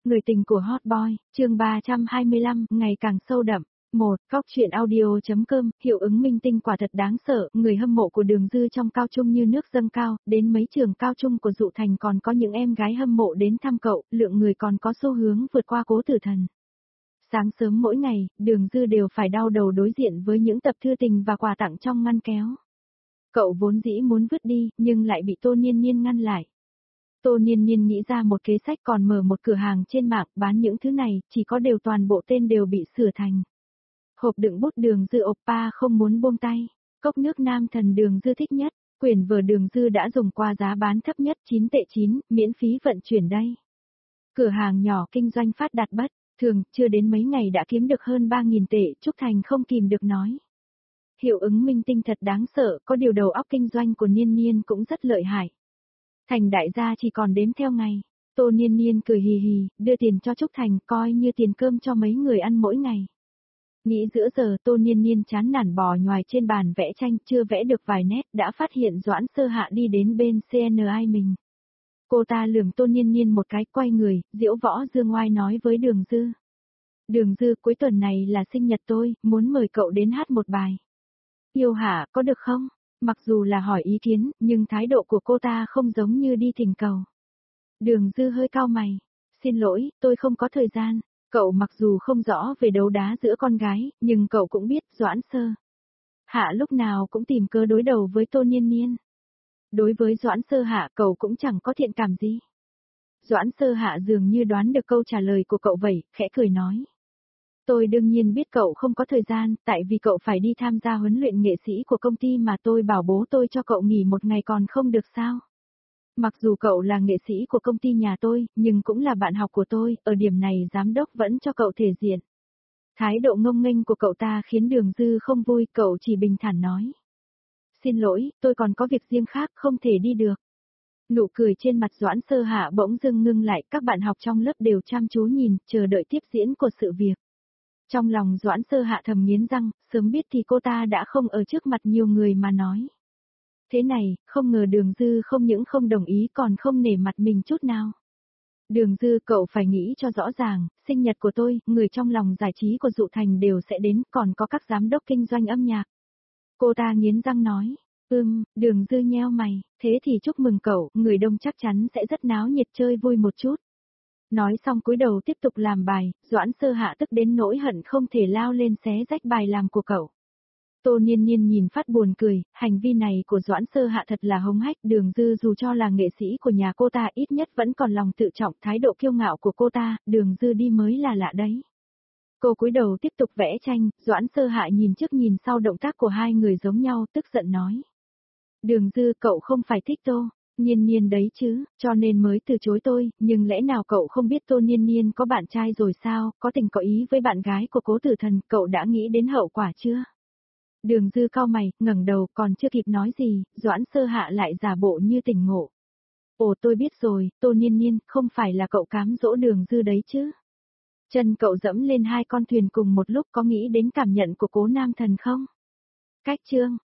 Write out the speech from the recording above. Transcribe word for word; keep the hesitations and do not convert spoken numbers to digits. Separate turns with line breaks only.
Người tình của Hot Boy, chương ba trăm hai mươi lăm, ngày càng sâu đậm. một. Cóc truyện audio.com, hiệu ứng minh tinh quả thật đáng sợ, người hâm mộ của Đường Dư trong cao trung như nước dâng cao, đến mấy trường cao trung của Dụ Thành còn có những em gái hâm mộ đến thăm cậu, lượng người còn có xu hướng vượt qua Cố Tử Thần. Sáng sớm mỗi ngày, Đường Dư đều phải đau đầu đối diện với những tập thư tình và quà tặng trong ngăn kéo. Cậu vốn dĩ muốn vứt đi, nhưng lại bị Tô Niên Niên ngăn lại. Tô Niên Niên nghĩ ra một kế sách còn mở một cửa hàng trên mạng bán những thứ này, chỉ có đều toàn bộ tên đều bị sửa thành. Hộp đựng bút Đường Dư oppa không muốn buông tay, cốc nước nam thần Đường Dư thích nhất, quyển vở Đường Dư đã dùng qua giá bán thấp nhất chín tệ chín, miễn phí vận chuyển đây. Cửa hàng nhỏ kinh doanh phát đạt bất, thường, chưa đến mấy ngày đã kiếm được hơn ba nghìn tệ, Trúc Thành không kìm được nói. Hiệu ứng minh tinh thật đáng sợ, có điều đầu óc kinh doanh của Niên Niên cũng rất lợi hại. Thành đại gia chỉ còn đếm theo ngày. Tô Niên Niên cười hì hì, đưa tiền cho Trúc Thành coi như tiền cơm cho mấy người ăn mỗi ngày. Nghĩ giữa giờ Tô Niên Niên chán nản bò nhoài trên bàn vẽ tranh chưa vẽ được vài nét đã phát hiện Doãn Sơ Hạ đi đến bên xê en i mình. Cô ta lườm Tô Niên Niên một cái quay người, diễu võ dương ngoai nói với Đường Dư. Đường Dư cuối tuần này là sinh nhật tôi, muốn mời cậu đến hát một bài. Yêu Hạ, có được không? Mặc dù là hỏi ý kiến, nhưng thái độ của cô ta không giống như đi thỉnh cầu. Đường Dư hơi cau mày. Xin lỗi, tôi không có thời gian. Cậu mặc dù không rõ về đấu đá giữa con gái, nhưng cậu cũng biết Doãn Sơ Hạ lúc nào cũng tìm cớ đối đầu với Tô Niên Niên. Đối với Doãn Sơ Hạ cậu cũng chẳng có thiện cảm gì. Doãn Sơ Hạ dường như đoán được câu trả lời của cậu vậy, khẽ cười nói. Tôi đương nhiên biết cậu không có thời gian, tại vì cậu phải đi tham gia huấn luyện nghệ sĩ của công ty mà tôi bảo bố tôi cho cậu nghỉ một ngày còn không được sao. Mặc dù cậu là nghệ sĩ của công ty nhà tôi, nhưng cũng là bạn học của tôi, ở điểm này giám đốc vẫn cho cậu thể diện. Thái độ ngông nghênh của cậu ta khiến Đường Dư không vui, cậu chỉ bình thản nói. Xin lỗi, tôi còn có việc riêng khác, không thể đi được. Nụ cười trên mặt Doãn Sơ Hạ bỗng dưng ngưng lại, các bạn học trong lớp đều chăm chú nhìn, chờ đợi tiếp diễn của sự việc. Trong lòng Doãn Sơ Hạ thầm nghiến răng, sớm biết thì cô ta đã không ở trước mặt nhiều người mà nói. Thế này, không ngờ Đường Dư không những không đồng ý còn không nể mặt mình chút nào. Đường Dư cậu phải nghĩ cho rõ ràng, sinh nhật của tôi, người trong lòng giải trí của Dụ Thành đều sẽ đến, còn có các giám đốc kinh doanh âm nhạc. Cô ta nghiến răng nói, ưm, Đường Dư nheo mày, thế thì chúc mừng cậu, người đông chắc chắn sẽ rất náo nhiệt chơi vui một chút. Nói xong cúi đầu tiếp tục làm bài, Doãn Sơ Hạ tức đến nỗi hận không thể lao lên xé rách bài làm của cậu. Tô Niên Niên nhìn phát buồn cười, hành vi này của Doãn Sơ Hạ thật là hống hách, Đường Dư dù cho là nghệ sĩ của nhà cô ta ít nhất vẫn còn lòng tự trọng, thái độ kiêu ngạo của cô ta, Đường Dư đi mới là lạ đấy. Cô cúi đầu tiếp tục vẽ tranh, Doãn Sơ Hạ nhìn trước nhìn sau động tác của hai người giống nhau, tức giận nói. Đường Dư cậu không phải thích Tô Niên Niên đấy chứ, cho nên mới từ chối tôi, nhưng lẽ nào cậu không biết Tô Niên Niên có bạn trai rồi sao, có tình có ý với bạn gái của Cố Tử Thần, cậu đã nghĩ đến hậu quả chưa? Đường Dư cau mày, ngẩng đầu còn chưa kịp nói gì, Doãn Sơ Hạ lại giả bộ như tỉnh ngộ. Ồ tôi biết rồi, Tô Niên Niên, không phải là cậu cám dỗ Đường Dư đấy chứ? Chân cậu dẫm lên hai con thuyền cùng một lúc có nghĩ đến cảm nhận của Cố Nam Thần không? Cách chương